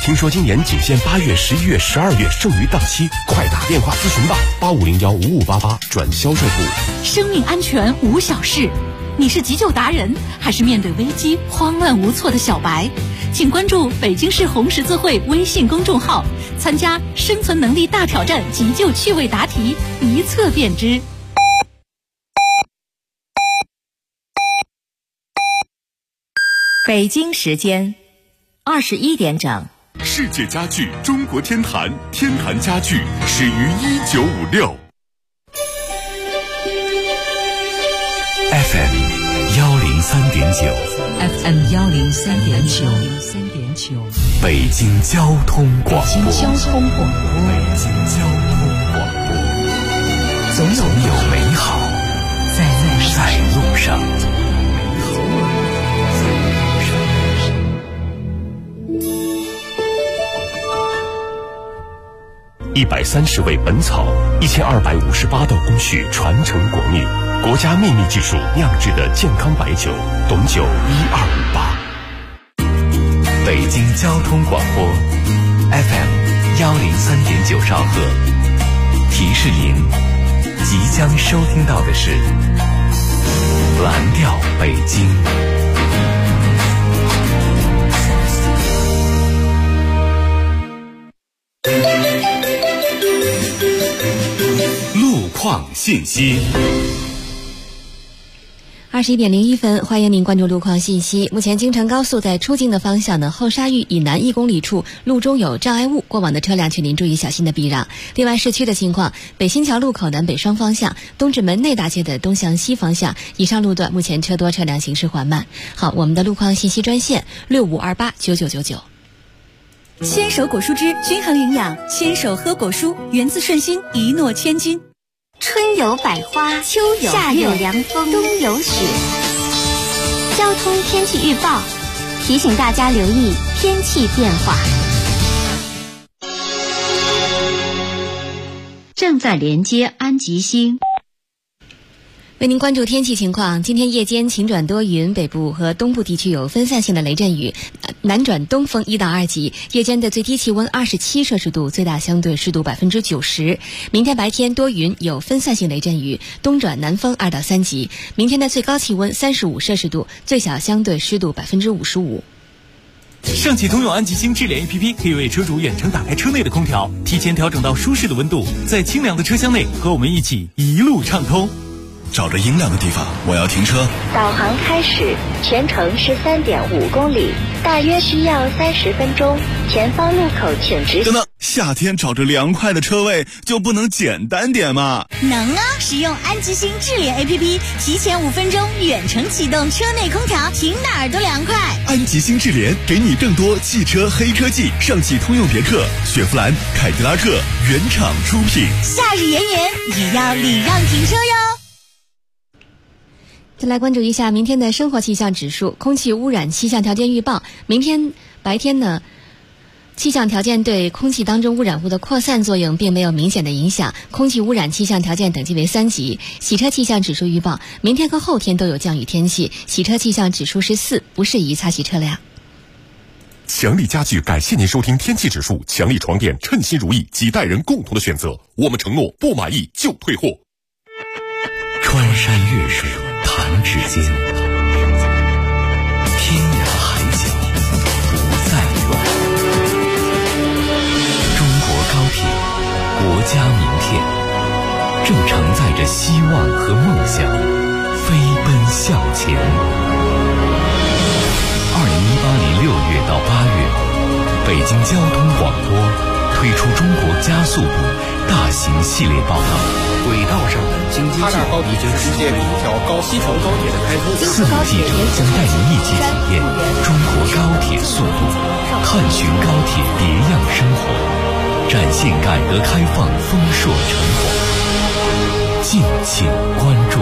听说今年仅限8月、11月、12月剩余档期，快打电话咨询吧，85015588转销售部。 生命安全无小事，你是急救达人，还是面对危机慌乱无措的小白？请关注北京市红十字会微信公众号，参加生存能力大挑战急救趣味答题，一测便知。 北京时间21点整。 世界家具中国天坛，天坛家具始于1956。 FM 103.9 FM 103.9 北京交通广播。 北京交通广播，总有美好在路上。 130味本草，1258道工序传承国秘，国家秘密技术酿制的健康白酒，董酒1258。 北京交通广播 FM 103.9兆赫，提示您即将收听到的是蓝调北京。 路况信息。 21点01分，欢迎您关注路况信息。目前京承高速在出京的方向呢，后沙峪以南1公里处路中有障碍物，过往的车辆请您注意小心的避让。另外，市区的情况，北新桥路口南北双方向，东直门内大街的东向西方向，以上路段目前车多，车辆行驶缓慢。好，我们的路况信息专线65289999。 牵手果蔬汁均衡营养，牵手喝果蔬，源自顺心，一诺千金。 春有百花，秋有夏有凉风，冬有雪。交通天气预报提醒大家留意天气变化。 正在连接安吉星。 为您关注天气情况，今天夜间晴转多云，北部和东部地区有分散性的雷阵雨，南转东风1到2级，夜间的最低气温27摄氏度，最大相对湿度90%。明天白天多云，有分散性雷阵雨，东转南风2到3级，明天的最高气温35摄氏度，最小相对湿度55%。 上汽通用安吉星智联 APP 可以为车主远程打开车内的空调，提前调整到舒适的温度，在清凉的车厢内和我们一起一路畅通。 找着阴凉的地方，我要停车。 导航开始，全程是3.5公里，大约需要30分钟。前方路口请直行。 等等，夏天找着凉快的车位就不能简单点吗？ 能啊！使用安吉星智联 APP， 提前5分钟远程启动车内空调，停哪儿都凉快。 安吉星智联给你更多汽车黑科技，上汽通用别克、雪佛兰、凯迪拉克原厂出品。 夏日炎炎，也要礼让停车哟。 再来关注一下明天的生活气象指数，空气污染气象条件预报。明天白天呢，气象条件对空气当中污染物的扩散作用并没有明显的影响，空气污染气象条件等级为3级。洗车气象指数预报，明天和后天都有降雨天气，洗车气象指数是4，不适宜擦洗车辆。 强力家具感谢您收听天气指数，强力床垫称心如意，几代人共同的选择，我们承诺不满意就退货。 穿山越水弹指间，天涯海角不再远。中国高铁，国家名片，正承载着希望和梦想，飞奔向前。2018年6月到8月，北京交通广播推出中国加速度大型系列报道。 轨道上的经济计划已经世界里一条西成高铁的开通。 4路记者将带您一起体验中国高铁速度，探寻高铁别样生活，展现改革开放丰硕成果。敬请关注。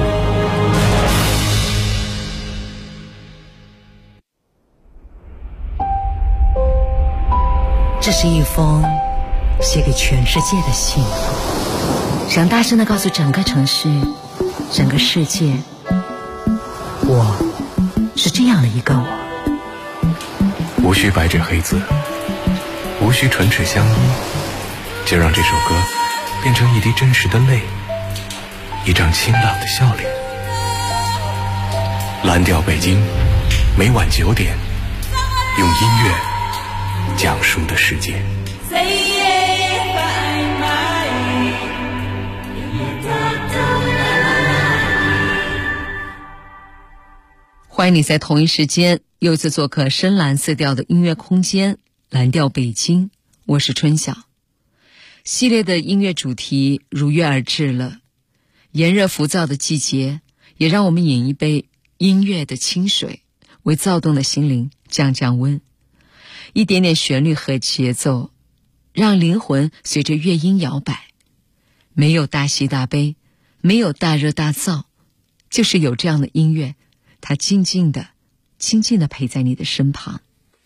这是一封写给全世界的信，想大声地告诉整个城市，整个世界，我是这样的一个我。 无需白纸黑字， 无需唇齿相依，就让这首歌变成一滴真实的泪，一张清朗的笑脸。蓝调北京，每晚9点，用音乐讲述的世界。 欢迎你在同一时间又一次做客深蓝色调的音乐空间，蓝调北京，我是春晓。系列的音乐主题如约而至了，炎热浮躁的季节，也让我们饮一杯音乐的清水，为躁动的心灵降降温。一点点旋律和节奏，让灵魂随着乐音摇摆。没有大喜大悲，没有大热大噪，就是有这样的音乐，它静静地陪在你的身旁。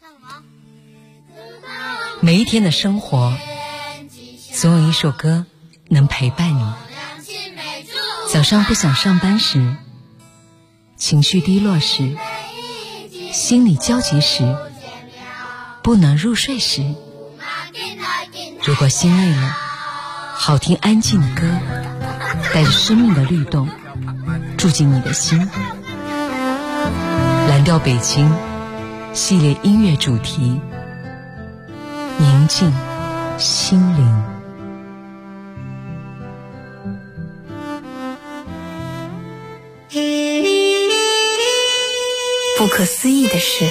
每一天的生活，总有一首歌能陪伴你。早上不想上班时，情绪低落时，心里焦急时，不能入睡时，如果心累了，好听安静的歌，带着生命的律动，住进你的心。蓝调北京系列音乐主题，宁静心灵。 不可思议的是，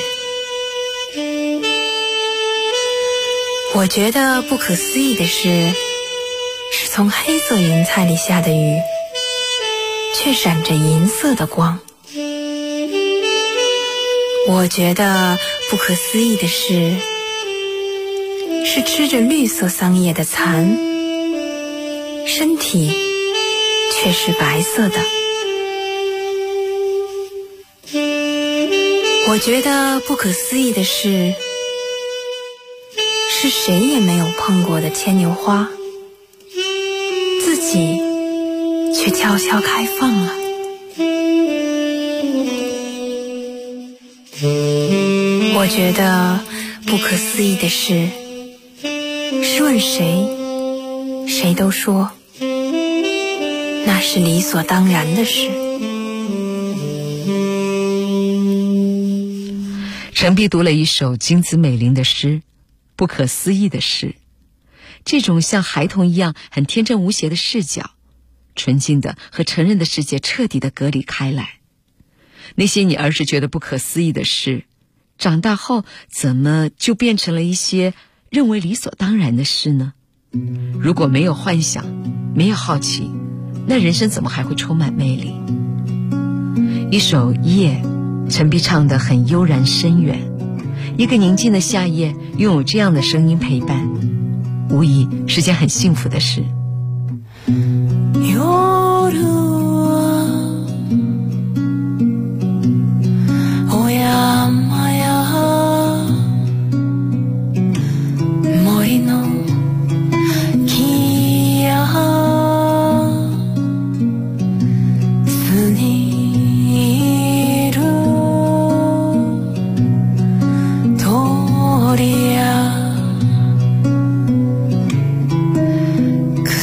我觉得不可思议的是从黑色云彩里下的雨，却闪着银色的光。我觉得不可思议的是吃着绿色桑叶的蚕，身体却是白色的。我觉得不可思议的是谁也没有碰过的牵牛花，自己却悄悄开放了。我觉得不可思议的是问谁都说那是理所当然的事。 陈碧读了一首金子美玲的诗，不可思议的事。这种像孩童一样很天真无邪的视角，纯净的和成人的世界彻底的隔离开来。那些你儿时觉得不可思议的事，长大后怎么就变成了一些认为理所当然的事呢？如果没有幻想，没有好奇，那人生怎么还会充满魅力？一首夜，陈碧唱得很悠然深远。一个宁静的夏夜，拥有这样的声音陪伴，无疑是件很幸福的事。 く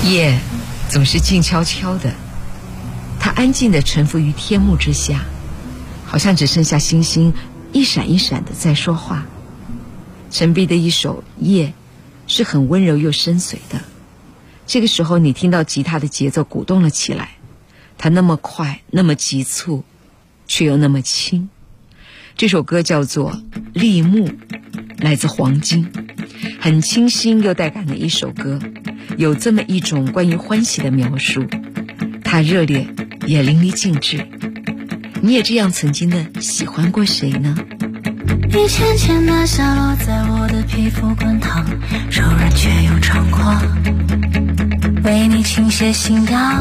夜总是静悄悄的，它安静地沉浮于天幕之下，好像只剩下星星一闪一闪的在说话。陈碧的一首《夜》是很温柔又深邃的。这个时候你听到吉他的节奏鼓动了起来，它那么快，那么急促，却又那么轻。这首歌叫做《立木》，来自黄金，很清新又带感的一首歌，有这么一种关于欢喜的描述，它热烈也淋漓尽致。你也这样曾经的喜欢过谁呢？ 一浅浅的下落在我的皮肤滚烫，柔软却又猖狂，为你倾泻信仰，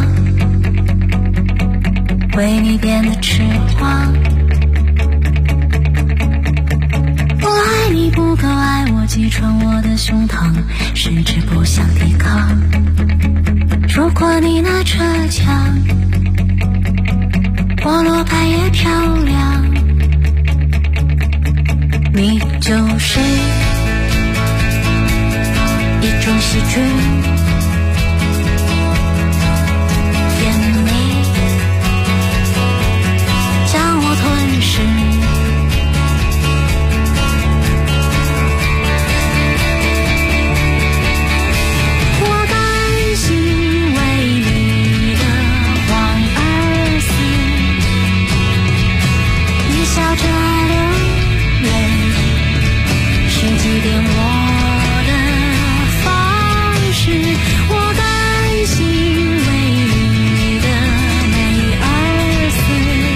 为你变得痴狂。我爱你不够爱我，击穿我的胸膛，十指不想抵抗。如果你拿着枪，菠萝白也漂亮，你就是一种细菌，甜蜜将我吞噬。我甘心为你的黄而死，你笑着流泪，是祭奠我的方式。我甘心为你的美而死，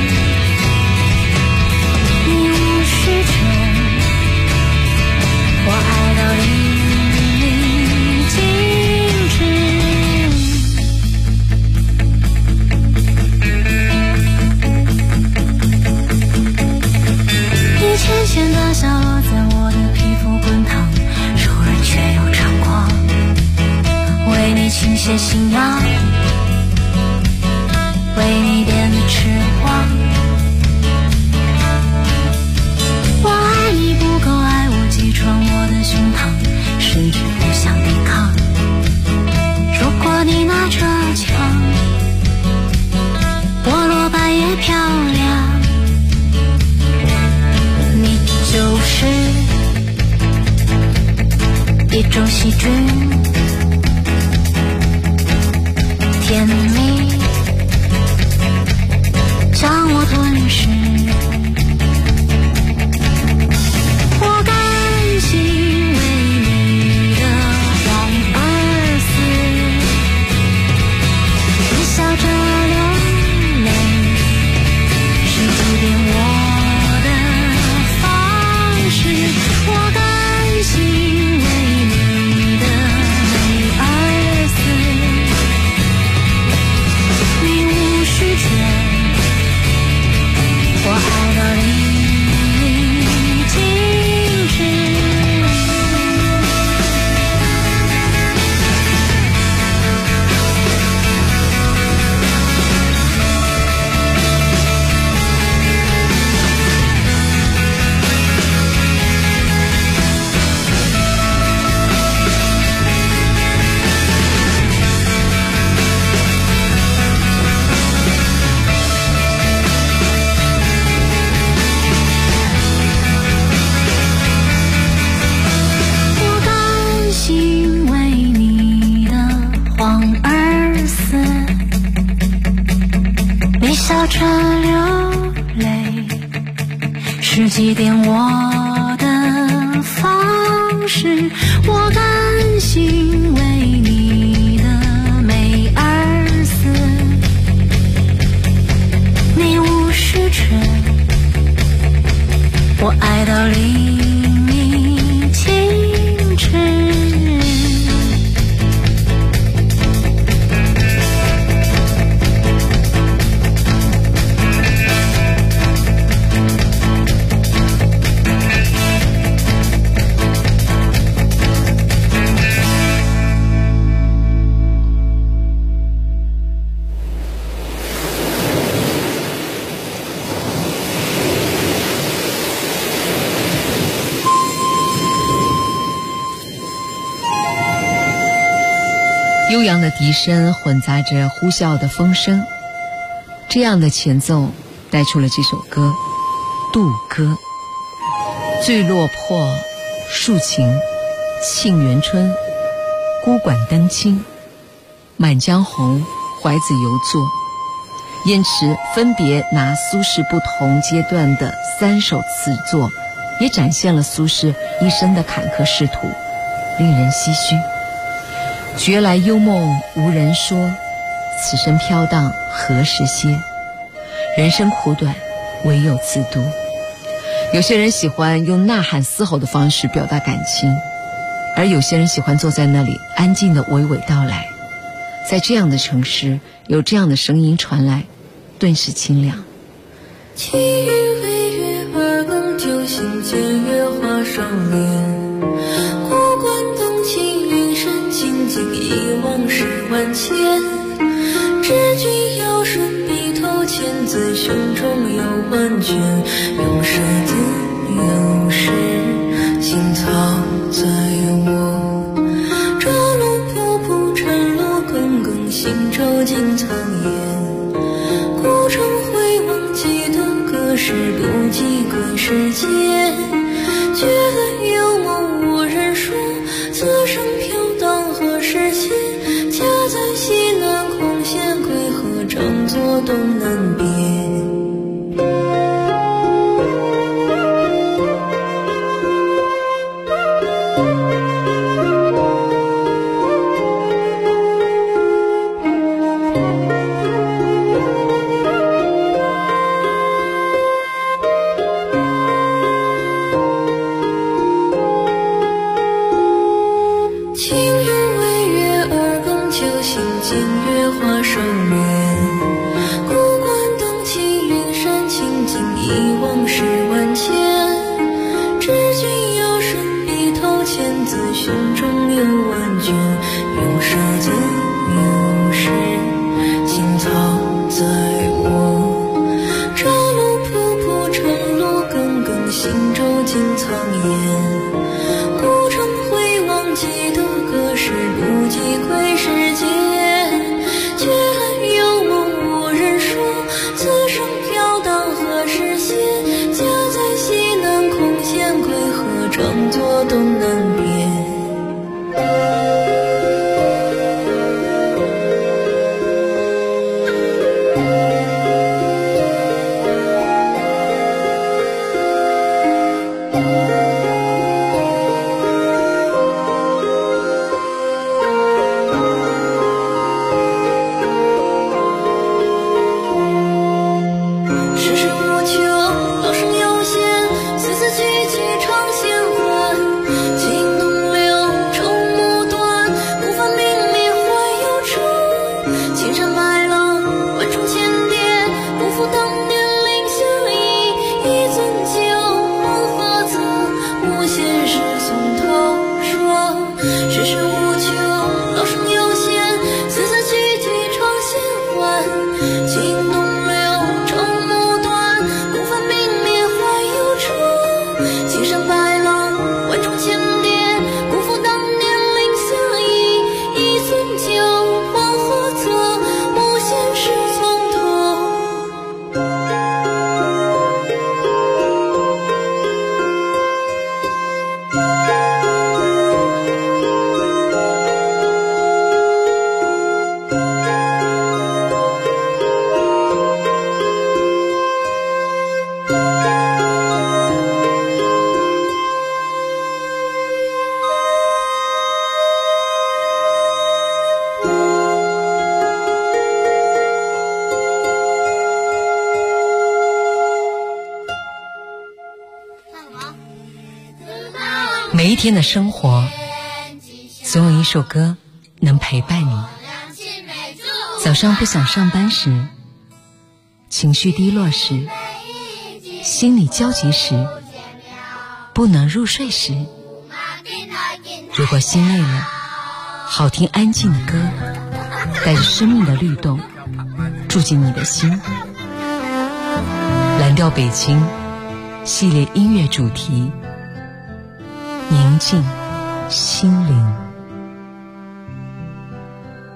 你无需求，我爱到淋漓尽致。你浅浅的笑落在我的皮肤滚烫，柔软却又猖狂，为你倾泻信仰，为你变得痴狂。我爱你不够爱我，击穿我的胸膛，十指不想抵抗。如果你拿着枪，菠萝白也漂亮，你就是一种细菌，甜蜜将我吞噬。我甘心为你的黄而死，你笑着流泪，是祭奠我的方式。我甘心为你的美而死，你无需求，我爱到淋漓尽致。我甘心为你的黄而死，你笑着流泪，是祭奠我的方式。我甘心为你的美而死，你无需求，我爱到淋漓尽致。 悠扬的笛声混杂着呼啸的风声，这样的前奏带出了这首歌《渡歌》。醉落魄，抒情，沁园春，孤馆灯清，满江红，怀子犹作。燕池分别拿苏轼不同阶段的3首词作，也展现了苏轼一生的坎坷仕途，令人唏嘘。觉来幽梦无人说，此生飘荡何时歇？人生苦短，唯有自渡。有些人喜欢用呐喊嘶吼的方式表达感情，而有些人喜欢坐在那里安静地娓娓道来。在这样的城市，有这样的声音传来，顿时清凉。 气韵微月二更酒醒，见月华上帘。古馆灯起，云深清静，忆往事万千。知君尧舜笔头千字，胸中有万卷。用舌字有时，青草在我。朝露瀑布，晨露耿耿，行舟进苍烟。古城回望，记得隔世，不计归世间。觉得有梦无人说，此生飘荡何时歇？家在西南，空闲归河，长作东南边。 每一天的生活，总有一首歌能陪伴你。早上不想上班时，情绪低落时，心里焦急时，不能入睡时，如果心累了，好听安静的歌，带着生命的律动，住进你的心。蓝调北京系列音乐主题，宁静心灵。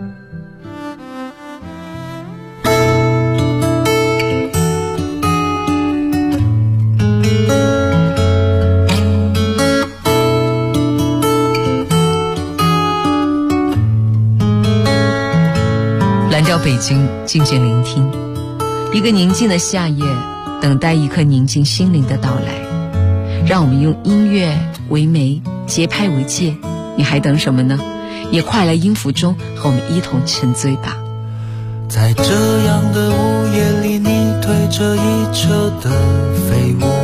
北京静静聆听，一个宁静的夏夜，等待一颗宁静心灵的到来。让我们用音乐为媒，节拍为界，你还等什么呢？也快来音符中和我们一同沉醉吧。 在这样的午夜里，你推着一车的废物，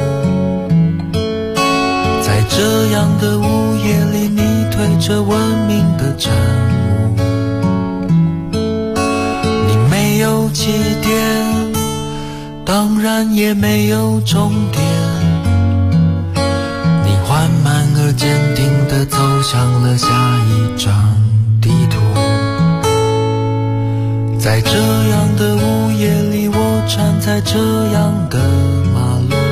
在这样的午夜里，你推着文明的产物。你没有起点，当然也没有终点，你缓慢而坚定地走向了下一张地图。在这样的午夜里，我站在这样的马路，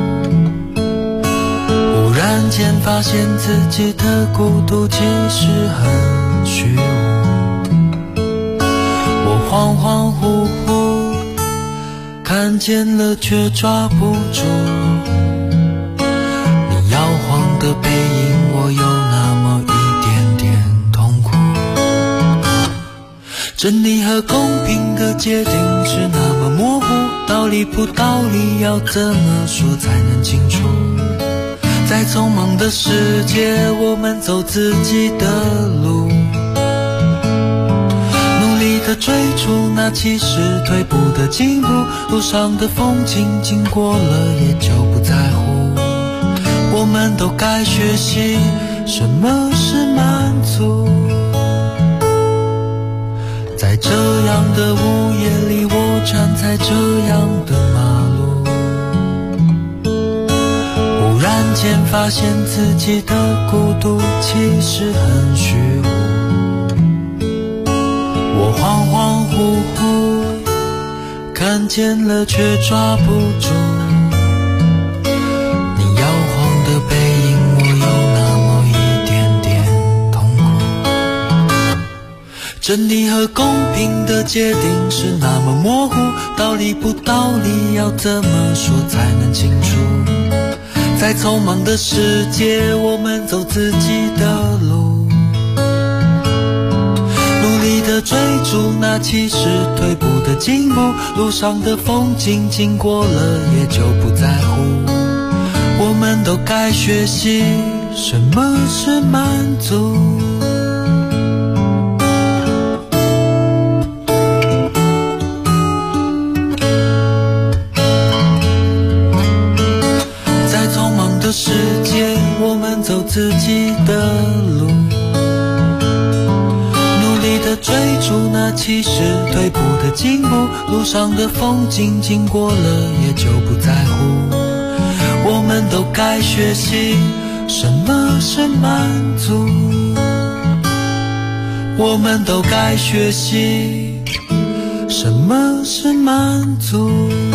忽然间发现自己的孤独其实很虚无。我恍恍惚惚看见了却抓不住，你摇晃的背影，我有那么一点点痛苦。真理和公平的界定是那么模糊，道理不道理要怎么说才能清楚？在匆忙的世界，我们走自己的路，努力地追逐那其实退步的进步，路上的风景经过了也就不在乎。我们都该学习什么是满足。在这样的午夜里，我站在这样的马路，忽然间发现自己的孤独其实很虚无。我恍恍惚惚看见了却抓不住，你摇晃的背影，我有那么一点点痛苦。真理和公平的界定是那么模糊，道理不道理要怎么说才能清楚？在匆忙的世界，我们走自己的路，努力地追逐那其实退步的进步，路上的风景经过了也就不在乎。我们都该学习什么是满足。世界，我们走自己的路，努力地追逐那其实退步的进步，路上的风景经过了也就不在乎。我们都该学习什么是满足，我们都该学习什么是满足。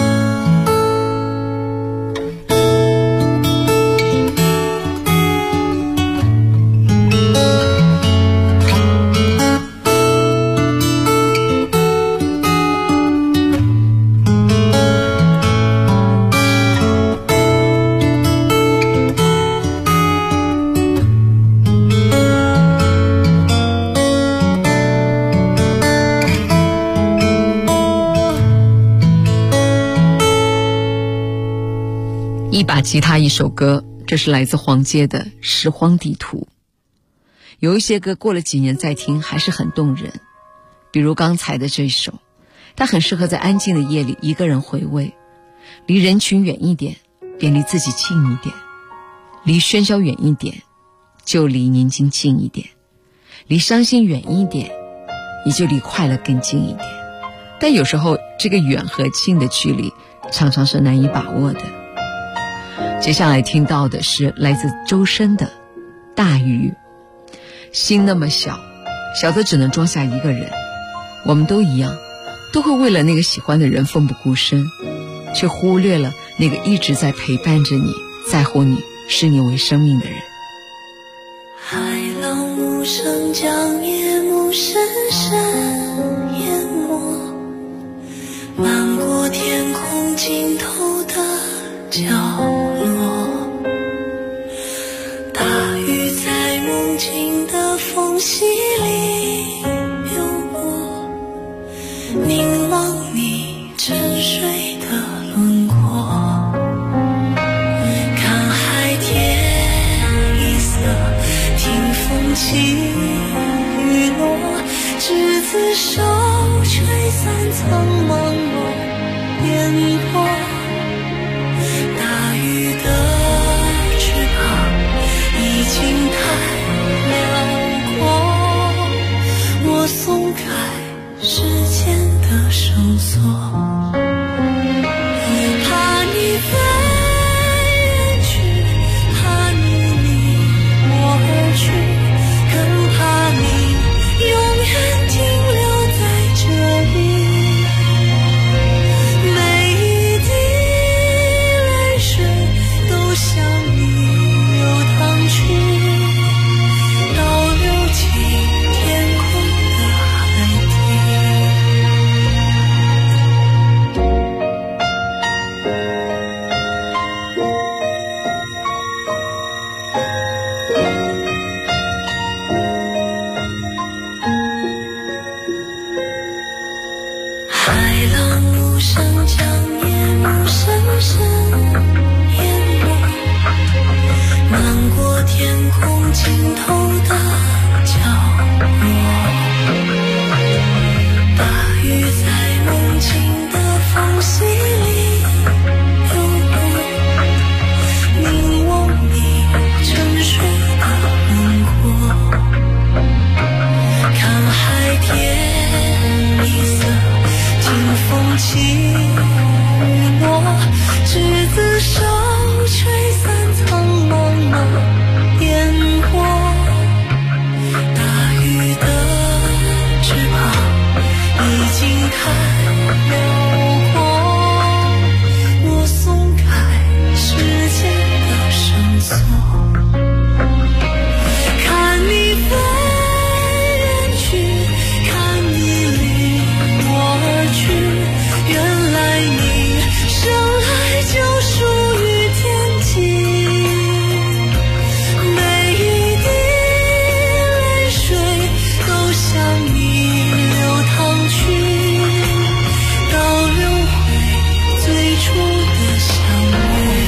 一把吉他一首歌，这是来自黄玠的《拾荒地图》。有一些歌过了几年再听还是很动人，比如刚才的这首，它很适合在安静的夜里一个人回味。离人群远一点，便离自己近一点；离喧嚣远一点，就离宁静近一点；离伤心远一点，也就离快乐更近一点。但有时候这个远和近的距离常常是难以把握的。接下来听到的是来自周深的《大鱼》。心那么小，小的只能装下一个人。我们都一样，都会为了那个喜欢的人奋不顾身，却忽略了那个一直在陪伴着你、在乎你、视你为生命的人。 海浪无声将夜幕深深淹没，漫过天空尽头的角落，大鱼在梦境的缝隙里流过，你凝望你沉睡的轮廓，看海天一色，听风起雨落，执子手，吹散苍茫茫烟波。大雨的翅膀已经太辽阔，我松开时间的绳索，怕你飞远去，怕你离我而去，更怕你永远停留在这里。每一滴泪水都向你流淌去，倒流进天空的海底。海浪无声将夜幕深深淹没，漫过天空尽头的角落。大雨在梦境的缝隙里流动，凝望你沉睡的轮廓，看海天一色，听风起雨落，执子手，吹散苍茫茫烟波。大雨的翅膀已经太辽阔，我松开时间的绳索，看你飞远去，看你离我而去，原来你生来就属于天际。每一滴泪水都向你流淌去，倒流回最初的相遇。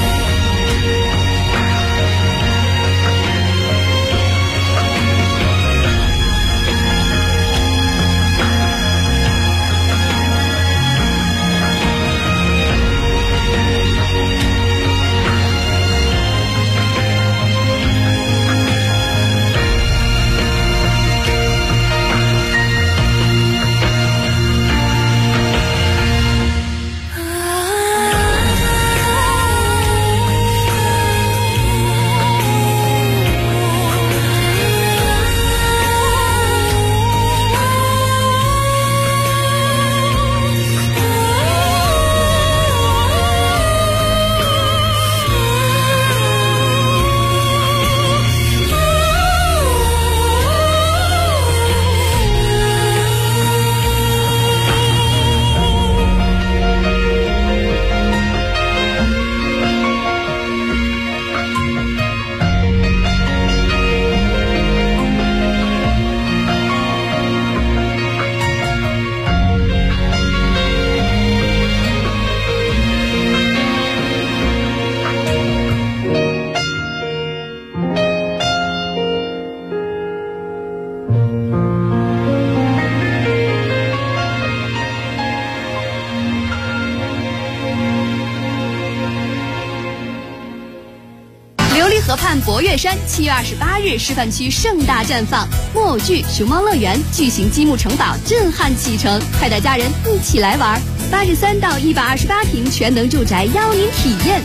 河畔博岳山7月28日示范区盛大绽放，木偶剧熊猫乐园巨型积木城堡震撼启程，快带家人一起来玩。83到128平全能住宅邀您体验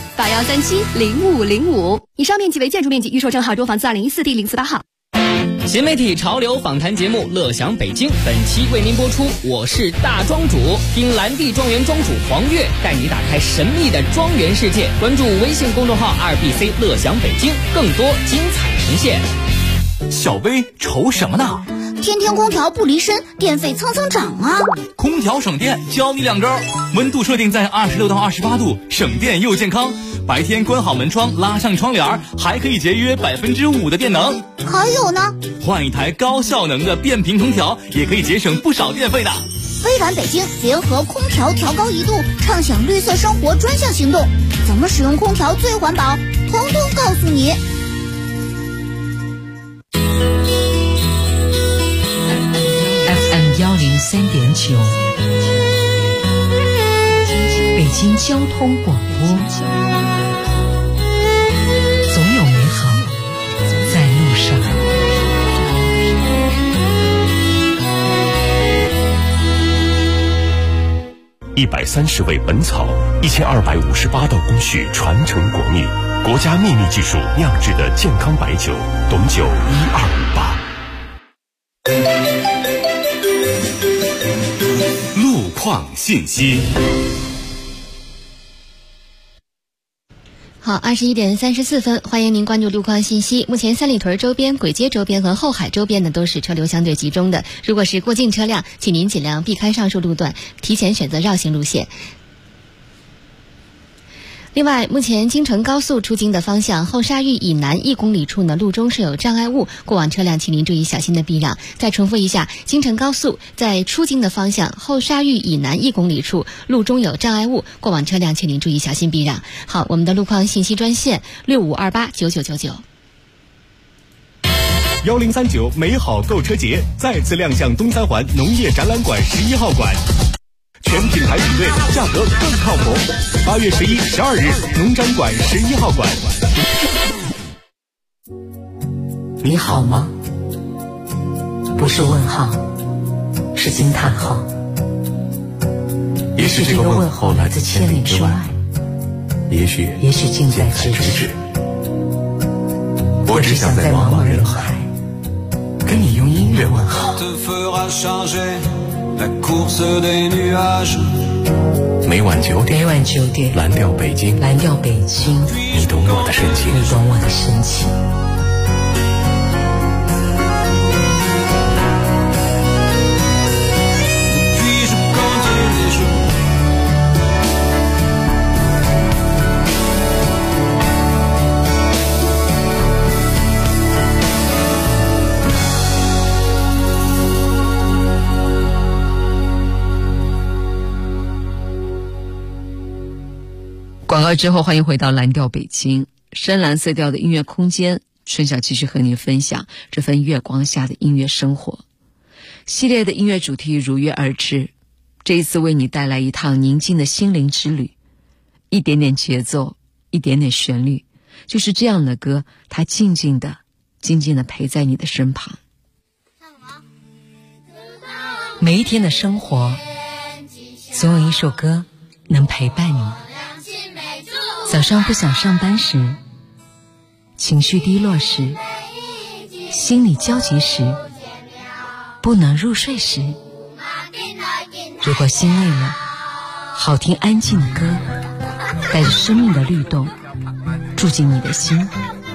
，81370505。以上面积为建筑面积，预售证号中房子2014第048号。 新媒体潮流访谈节目《乐享北京》本期为您播出，我是大庄主，听蓝地庄园庄主黄月带你打开神秘的庄园世界。关注微信公众号2BC 乐享北京，更多精彩呈现。 小薇愁什么呢？ 天天空调不离身，电费蹭蹭涨啊！ 空调省电，教你2招：温度设定在26到28度，省电又健康。白天关好门窗，拉上窗帘，还可以节约5%的电能。 还有呢， 换一台高效能的变频空调，也可以节省不少电费的。 飞蓝北京联合空调调高1度，畅享绿色生活专项行动。怎么使用空调最环保？通通告诉你。 FM 103.9，北京交通广播。总有美好在路上。 130味本草，1258道工序传承国秘，国家秘密技术酿制的健康白酒，董酒1258。 路况信息。 好，21点34分，欢迎您关注路况信息。目前三里屯周边、簋街周边和后海周边呢都是车流相对集中的。如果是过境车辆，请您尽量避开上述路段，提前选择绕行路线。另外，目前京承高速出京的方向后沙峪以南1公里处呢，路中是有障碍物，过往车辆请您注意小心的避让。再重复一下，京承高速在出京的方向后沙峪以南1公里处，路中有障碍物，过往车辆请您注意小心避让。好，我们的路况信息专线65289999。 1039美好购车节再次亮相东三环农业展览馆11号馆。全品牌比对，价格更靠谱。8月11、12日，农展馆11号馆。 你好吗？不是问号，是惊叹号。 也许这个问候来自千里之外，也许近在咫尺。我只想在茫茫人海，跟你用音乐问好。每晚9点，蓝调北京，你懂我的深情。 广告之后，欢迎回到蓝调北京，深蓝色调的音乐空间。春晓继续和您分享这份月光下的音乐生活。系列的音乐主题如约而至，这一次为你带来一趟宁静的心灵之旅，一点点节奏，一点点旋律，就是这样的歌，它静静的陪在你的身旁。每一天的生活，总有一首歌能陪伴你。早上不想上班时，情绪低落时，心里焦急时，不能入睡时，如果心累了，好听安静的歌，带着生命的律动，住进你的心。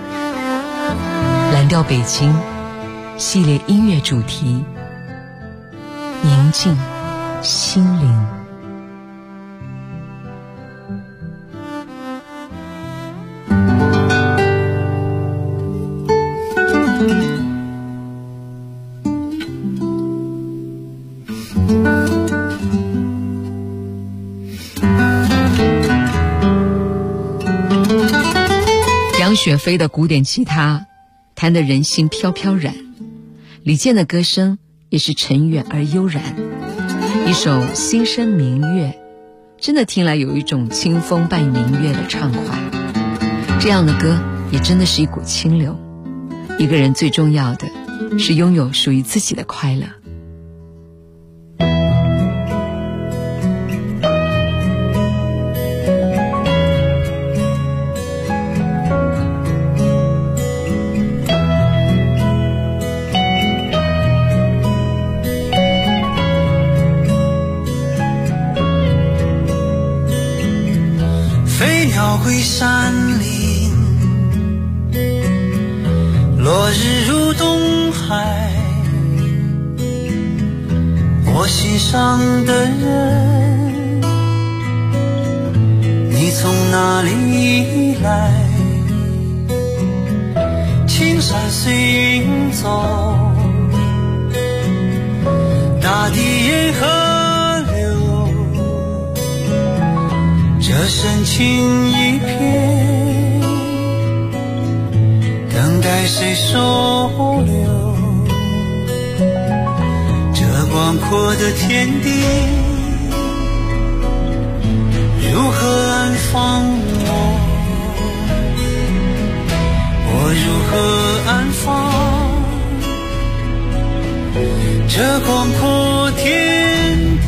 蓝调北京系列音乐主题，宁静心灵。杨雪飞的古典吉他弹得人心飘飘然，李健的歌声也是沉远而悠然。一首心声明月，真的听来有一种清风伴明月的畅快。这样的歌也真的是一股清流。一个人最重要的是拥有属于自己的快乐。 要回山林，落日入东海，我心上的人，你从哪里来？青山随云走，大地沿河深情一片，等待谁收留？这广阔的天地，如何安放我？我如何安放这广阔天地？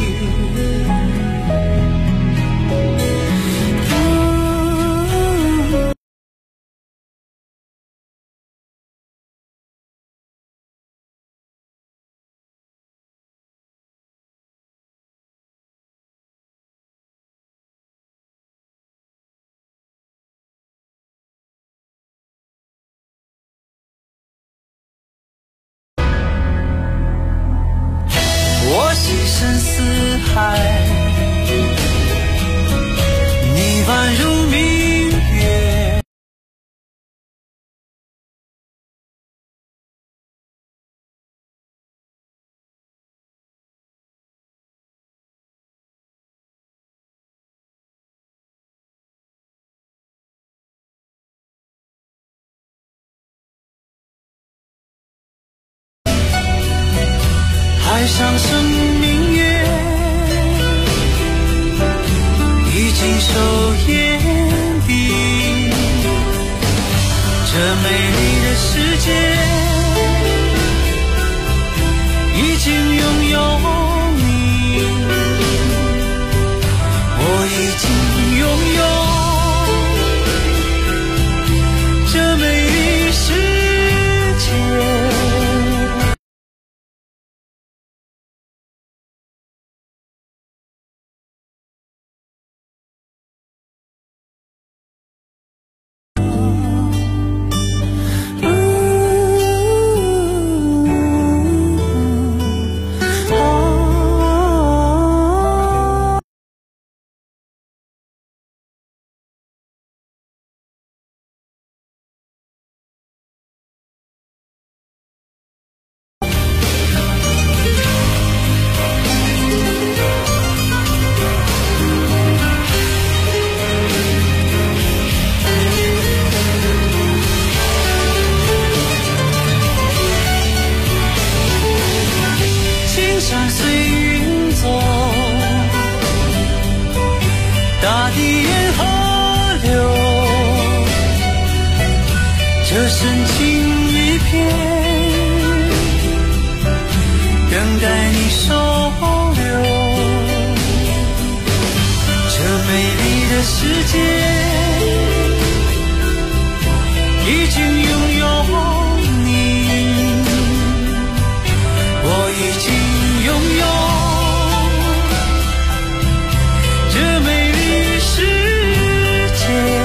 我细深似海，你宛如明月。海上生明月，已经收眼底。这美丽的世界，已经拥有你，我已经拥有这美丽世界。山随云走，大地沿河流，这深情一片，等待你收留。这美丽的世界，已经拥有你，我已经拥有这美丽世界。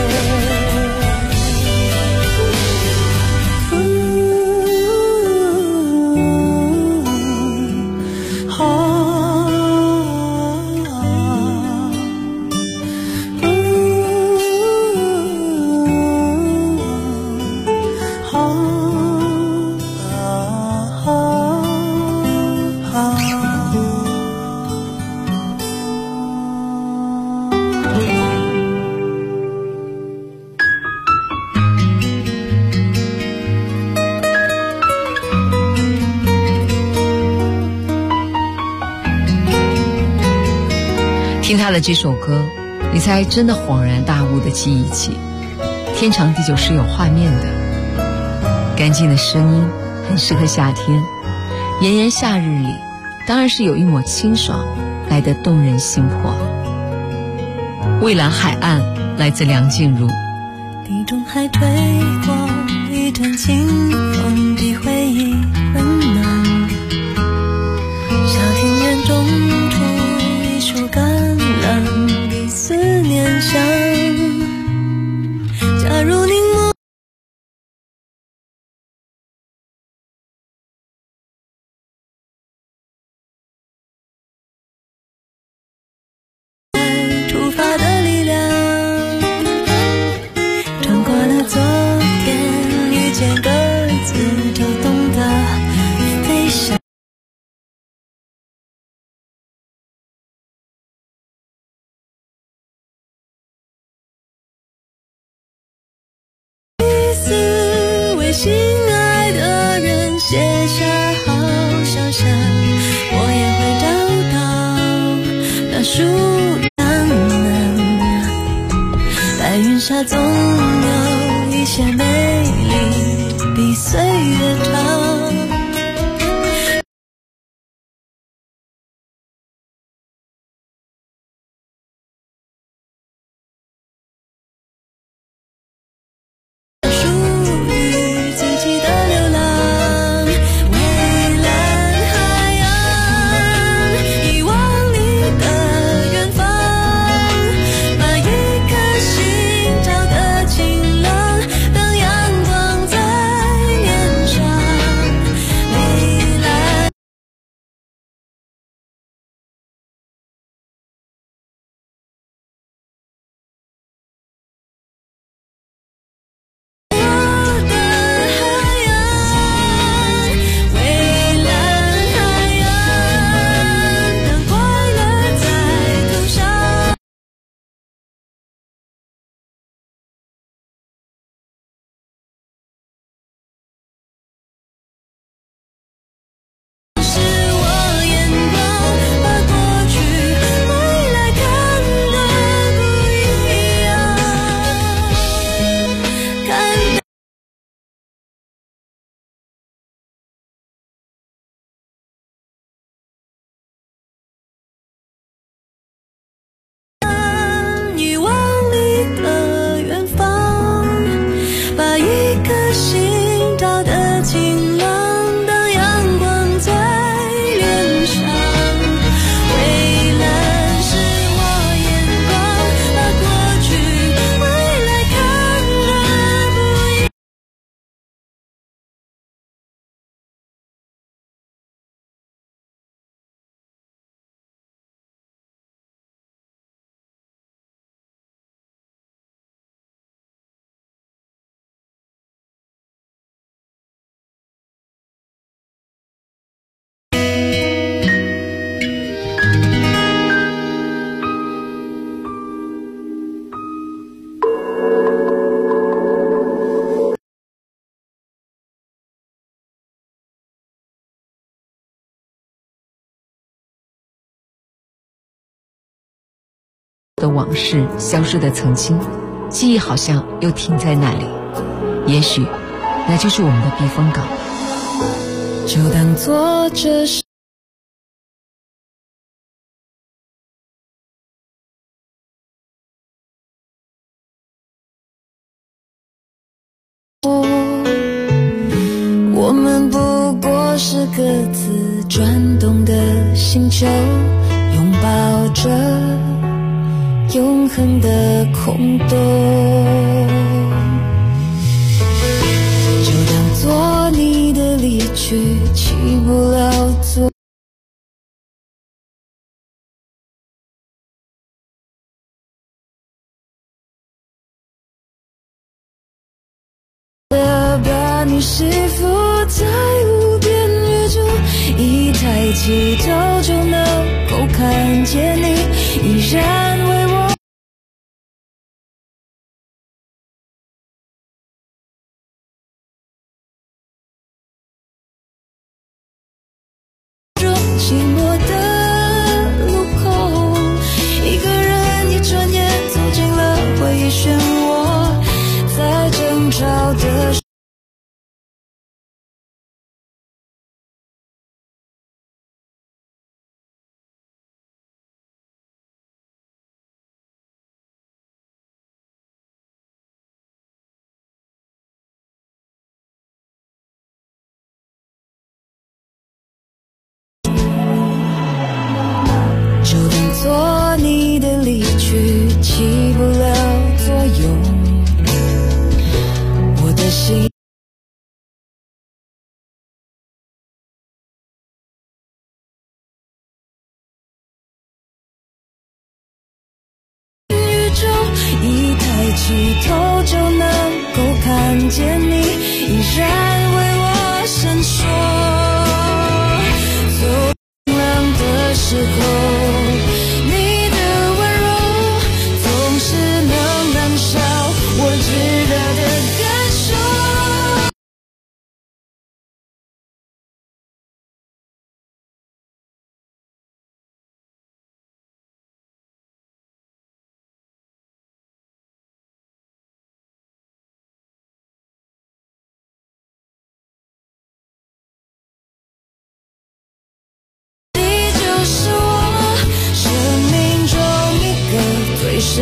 听他的这首歌，你才真的恍然大悟的记忆起，天长地久是有画面的。干净的声音很适合夏天，炎炎夏日里，当然是有一抹清爽来得动人心魄。蔚蓝海岸来自梁静茹。 地中海吹过一阵清风，比回忆温暖。小庭院种出一束橄榄，比思念香。假如凝眸出发的力量，穿过了昨天，遇见个想，我也会找到那属于他们。白云下总有一些美丽比岁月长。 的往事，消失的曾经，记忆好像又停在那里。也许，那就是我们的避风港吧。 就当作这是我们不过是各自转动的星球，拥抱着永恒的空洞。就当做你的离去起不了作把你是否在无边宇宙，一抬起头就能够看见你，依然为我中寂寞的路口，一个人一转眼走进了回忆漩涡，在争吵的就当做你的离去起不了作用，我的心宇宙，一抬起头就能够看见你，依然为我闪烁。走冷的时候，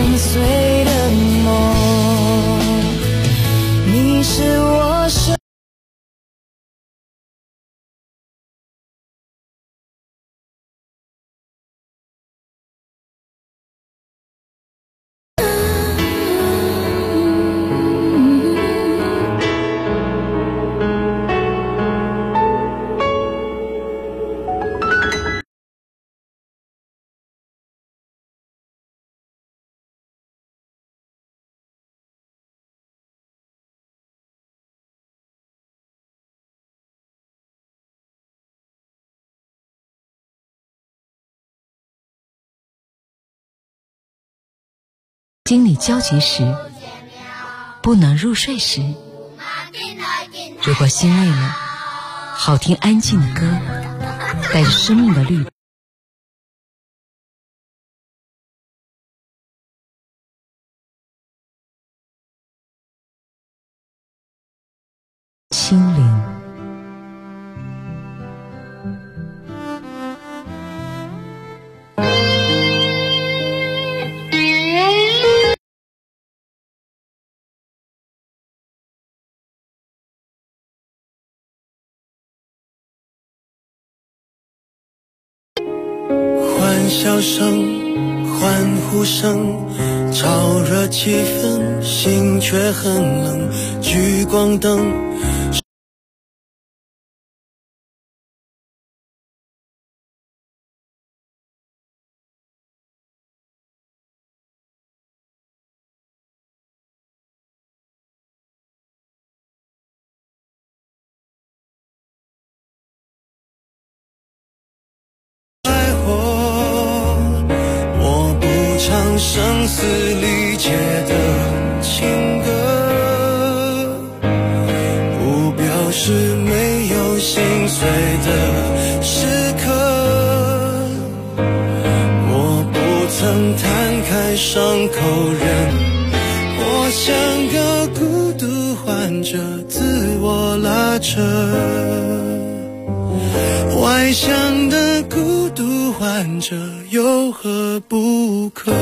深邃的梦，你是我生。 心里焦急时，不能入睡时，如果心累了，好听安静的歌，带着生命的律动。清灵。 欢笑声，欢呼声，炒热气氛，心却很冷。聚光灯。声嘶力竭的情歌，不表示没有心碎的时刻。我不曾摊开伤口忍，我像个孤独患者，自我拉扯。外向的孤独患者有何不可？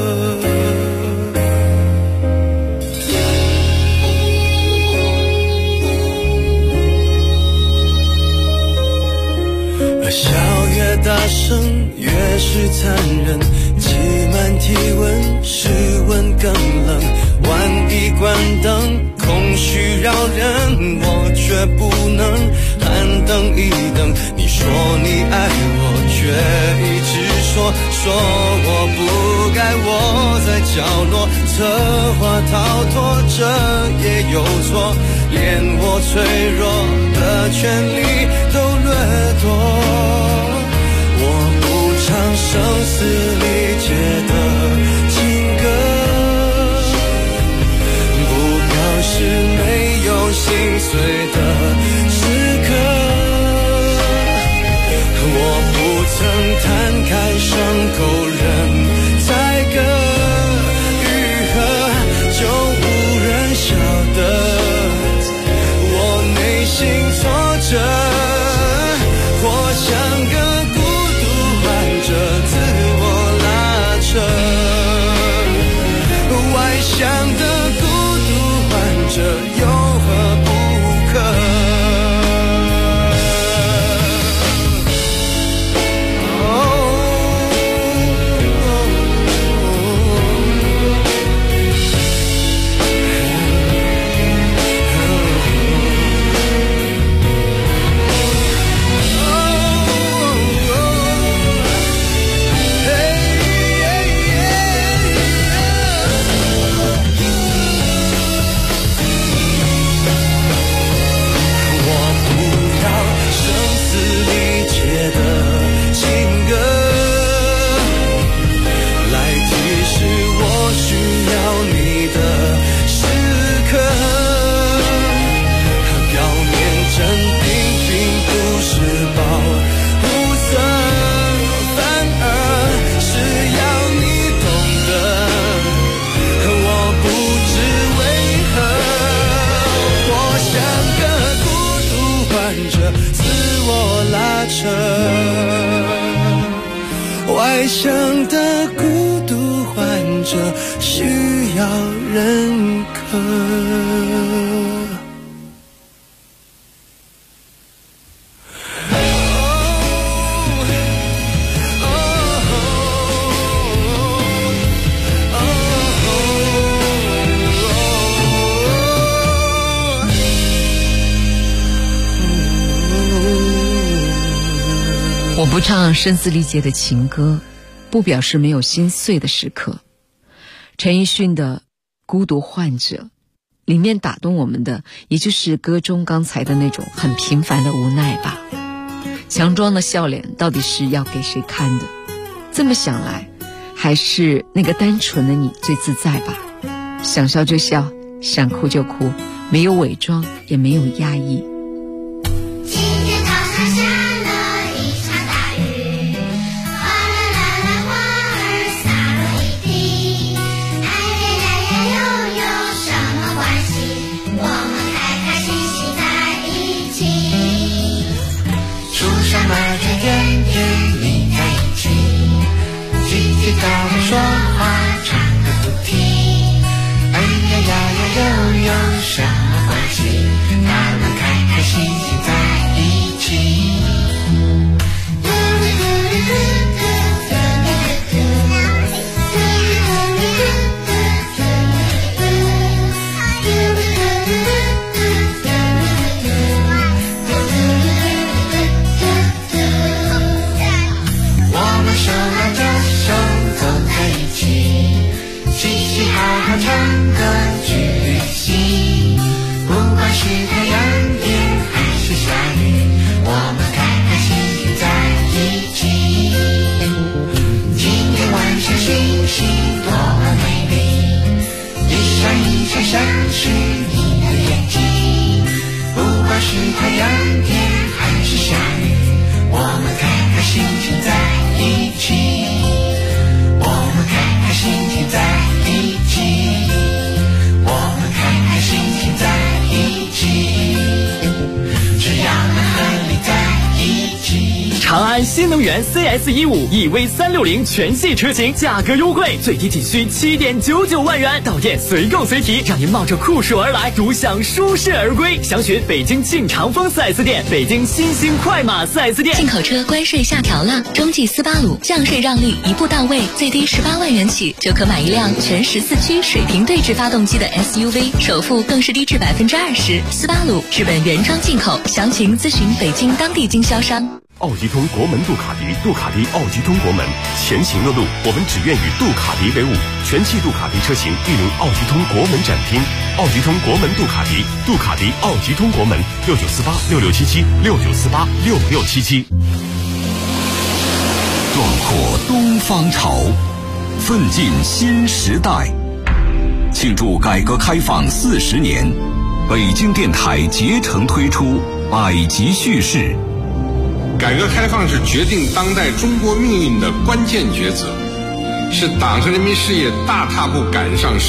笑越大声越是残忍，挤满体温，室温更冷。万一关灯，空虚扰人，我却不能喊等一等。你说你爱我，却一直说我不该窝在角落，策划逃脱，这也有错，连我脆弱的权利都掠夺。我不唱声嘶力竭的情歌，不表示没有心碎的时刻。我不曾摊开伤口忍，才个愈合就无人晓得我内心挫折。我像个孤独患者，自我拉扯，外向的孤独患者有何不可？外向的孤独患者要认可。 我不唱声嘶力竭的情歌，不表示没有心碎的时刻。陈奕迅的《孤独患者》里面打动我们的，也就是歌中刚才的那种很平凡的无奈吧。强装的笑脸到底是要给谁看的？这么想来，还是那个单纯的你最自在吧。想笑就笑，想哭就哭，没有伪装，也没有压抑。 大家说话唱个不停，哎呀呀呀又有什么关系？他们开开心心在一起。我们手拉着手走在一起，嘻嘻哈哈唱歌去旅行，不管是太阳天还是下雨，我们开开心心在一起。今天晚上星星多么美丽，一闪一闪像是你的眼睛，不管是太阳天还是下雨，我们开开心心在一起。我们开开心心在一起，我们开开心心在一起，只要能和你在一起。 长安新能源 CS15 EV360 全系车型价格优惠，最低仅需7.99万元，到店随购随提，让您冒着酷暑而来，独享舒适而归。详询北京庆长风 4S 店、北京新兴快马 4S 店。 进口车关税下调了，中继斯巴鲁降税让利一步到位，最低18万元起就可买一辆全14驱水平对置发动机的 SUV， 首付更是低至20%。斯巴鲁日本原装进口，详情咨询北京当地经销商。 奥吉通国门杜卡迪，杜卡迪奥吉通国门，前行的路，我们只愿与杜卡迪为伍。全系杜卡迪车型莅临奥吉通国门展厅，奥吉通国门杜卡迪，杜卡迪奥吉通国门，69486677，69486677。 壮阔东方潮，奋进新时代。庆祝改革开放40年，北京电台竭诚推出百集叙事。 改革开放是决定当代中国命运的关键抉择，是党和人民事业大踏步赶上